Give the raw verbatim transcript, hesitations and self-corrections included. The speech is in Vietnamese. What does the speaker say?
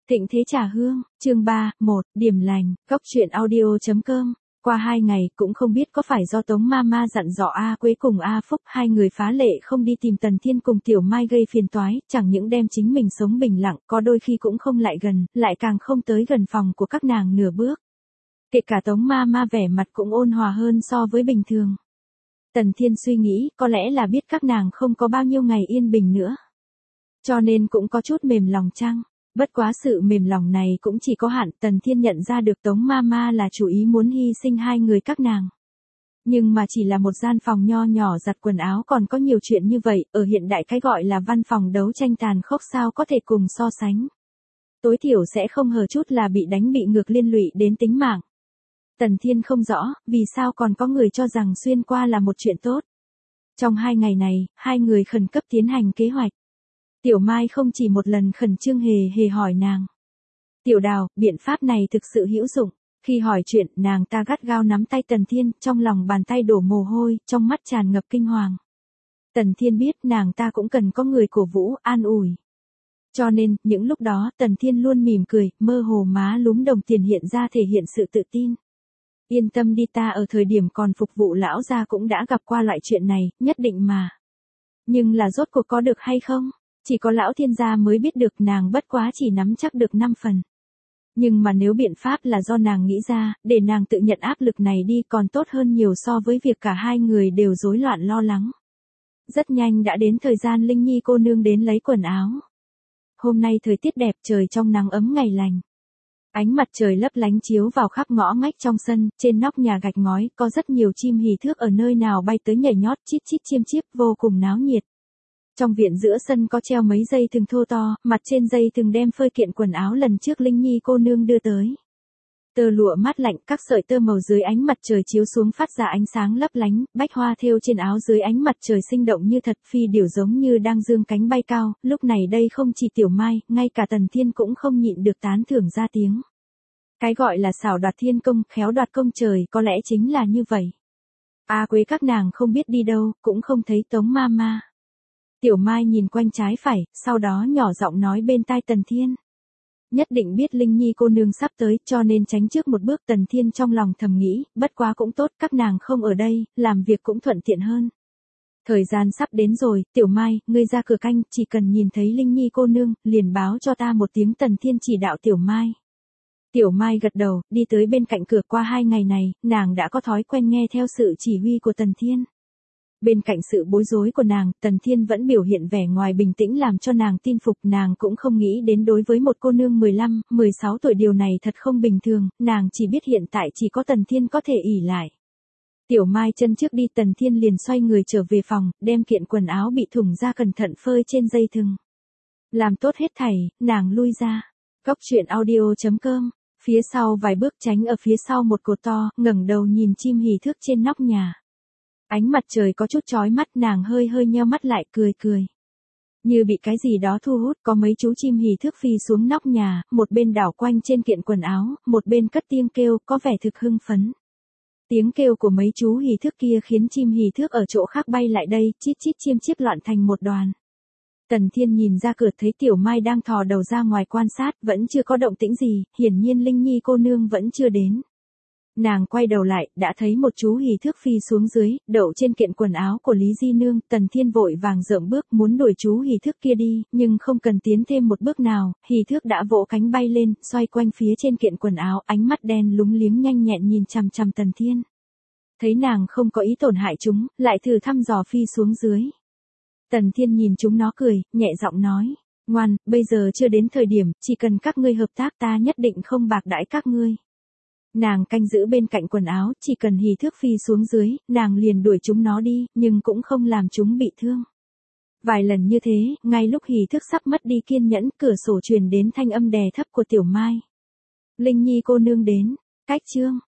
Thịnh Thế Trà Hương, chương ba, một, điểm lành, góc truyện audio.com. Qua hai ngày, cũng không biết có phải do Tống Mama dặn dò A Quế cùng A Phúc hai người phá lệ không đi tìm Tần Thiên cùng Tiểu Mai gây phiền toái, chẳng những đem chính mình sống bình lặng, có đôi khi cũng không lại gần, lại càng không tới gần phòng của các nàng nửa bước. Kể cả Tống Mama vẻ mặt cũng ôn hòa hơn so với bình thường. Tần Thiên suy nghĩ, có lẽ là biết các nàng không có bao nhiêu ngày yên bình nữa. Cho nên cũng có chút mềm lòng chăng. Bất quá sự mềm lòng này cũng chỉ có hạn, Tần Thiên nhận ra được Tống Mama là chủ ý muốn hy sinh hai người các nàng. Nhưng mà chỉ là một gian phòng nho nhỏ giặt quần áo còn có nhiều chuyện như vậy, ở hiện đại cái gọi là văn phòng đấu tranh tàn khốc sao có thể cùng so sánh. Tối thiểu sẽ không hờ chút là bị đánh bị ngược liên lụy đến tính mạng. Tần Thiên không rõ, vì sao còn có người cho rằng xuyên qua là một chuyện tốt. Trong hai ngày này, hai người khẩn cấp tiến hành kế hoạch. Tiểu Mai không chỉ một lần khẩn trương hề hề hỏi nàng. Tiểu Đào, biện pháp này thực sự hữu dụng. Khi hỏi chuyện, nàng ta gắt gao nắm tay Tần Thiên, trong lòng bàn tay đổ mồ hôi, trong mắt tràn ngập kinh hoàng. Tần Thiên biết nàng ta cũng cần có người cổ vũ, an ủi. Cho nên, những lúc đó, Tần Thiên luôn mỉm cười, mơ hồ má lúm đồng tiền hiện ra thể hiện sự tự tin. Yên tâm đi, ta ở thời điểm còn phục vụ lão gia cũng đã gặp qua loại chuyện này, nhất định mà. Nhưng là rốt cuộc có được hay không? Chỉ có lão thiên gia mới biết được, nàng bất quá chỉ nắm chắc được năm phần. Nhưng mà nếu biện pháp là do nàng nghĩ ra, để nàng tự nhận áp lực này đi còn tốt hơn nhiều so với việc cả hai người đều rối loạn lo lắng. Rất nhanh đã đến thời gian Linh Nhi cô nương đến lấy quần áo. Hôm nay thời tiết đẹp, trời trong nắng ấm ngày lành. Ánh mặt trời lấp lánh chiếu vào khắp ngõ ngách trong sân, trên nóc nhà gạch ngói có rất nhiều chim hỉ thước ở nơi nào bay tới nhảy nhót chít chít chiêm chiếp vô cùng náo nhiệt. Trong viện giữa sân có treo mấy dây thừng thô to, mặt trên dây thừng đem phơi kiện quần áo lần trước Linh Nhi cô nương đưa tới. Tơ lụa mát lạnh, các sợi tơ màu dưới ánh mặt trời chiếu xuống phát ra ánh sáng lấp lánh, bách hoa thêu trên áo dưới ánh mặt trời sinh động như thật, phi điểu giống như đang dương cánh bay cao. Lúc này đây không chỉ Tiểu Mai, ngay cả Tần Thiên cũng không nhịn được tán thưởng ra tiếng. Cái gọi là xảo đoạt thiên công, khéo đoạt công trời, có lẽ chính là như vậy. A Quế các nàng không biết đi đâu, cũng không thấy Tống Mama. Tiểu Mai nhìn quanh trái phải, sau đó nhỏ giọng nói bên tai Tần Thiên. Nhất định biết Linh Nhi cô nương sắp tới, cho nên tránh trước một bước. Tần Thiên trong lòng thầm nghĩ, bất quá cũng tốt, các nàng không ở đây, làm việc cũng thuận tiện hơn. Thời gian sắp đến rồi, Tiểu Mai, ngươi ra cửa canh, chỉ cần nhìn thấy Linh Nhi cô nương, liền báo cho ta một tiếng. Tần Thiên chỉ đạo Tiểu Mai. Tiểu Mai gật đầu, đi tới bên cạnh cửa. Qua hai ngày này, nàng đã có thói quen nghe theo sự chỉ huy của Tần Thiên. Bên cạnh sự bối rối của nàng, Tần Thiên vẫn biểu hiện vẻ ngoài bình tĩnh làm cho nàng tin phục. Nàng cũng không nghĩ đến đối với một cô nương mười lăm, mười sáu tuổi điều này thật không bình thường, nàng chỉ biết hiện tại chỉ có Tần Thiên có thể ỷ lại. Tiểu Mai chân trước đi, Tần Thiên liền xoay người trở về phòng, đem kiện quần áo bị thủng ra cẩn thận phơi trên dây thừng. Làm tốt hết thảy, nàng lui ra. Góc truyện audio.com, phía sau vài bước tránh ở phía sau một cột to, ngẩng đầu nhìn chim hỉ thước trên nóc nhà. Ánh mặt trời có chút chói mắt, nàng hơi hơi nheo mắt lại, cười cười. Như bị cái gì đó thu hút, có mấy chú chim hỉ thước phi xuống nóc nhà, một bên đảo quanh trên kiện quần áo, một bên cất tiếng kêu, có vẻ thực hưng phấn. Tiếng kêu của mấy chú hỉ thước kia khiến chim hỉ thước ở chỗ khác bay lại đây, chít chít chiêm chiếp loạn thành một đoàn. Tần Thiên nhìn ra cửa thấy Tiểu Mai đang thò đầu ra ngoài quan sát, vẫn chưa có động tĩnh gì, hiển nhiên Linh Nhi cô nương vẫn chưa đến. Nàng quay đầu lại, đã thấy một chú hỉ thước phi xuống dưới, đậu trên kiện quần áo của Lý Di Nương. Tần Thiên vội vàng rợm bước muốn đuổi chú hỉ thước kia đi, nhưng không cần tiến thêm một bước nào, hỉ thước đã vỗ cánh bay lên, xoay quanh phía trên kiện quần áo, ánh mắt đen lúng liếng nhanh nhẹn nhìn chằm chằm Tần Thiên. Thấy nàng không có ý tổn hại chúng, lại thử thăm dò phi xuống dưới. Tần Thiên nhìn chúng nó cười, nhẹ giọng nói, ngoan, bây giờ chưa đến thời điểm, chỉ cần các ngươi hợp tác ta nhất định không bạc đãi các ngươi. Nàng canh giữ bên cạnh quần áo, chỉ cần hỉ thước phi xuống dưới, nàng liền đuổi chúng nó đi, nhưng cũng không làm chúng bị thương. Vài lần như thế, ngay lúc hỉ thước sắp mất đi kiên nhẫn, cửa sổ truyền đến thanh âm đè thấp của Tiểu Mai. Linh Nhi cô nương đến, cách chương.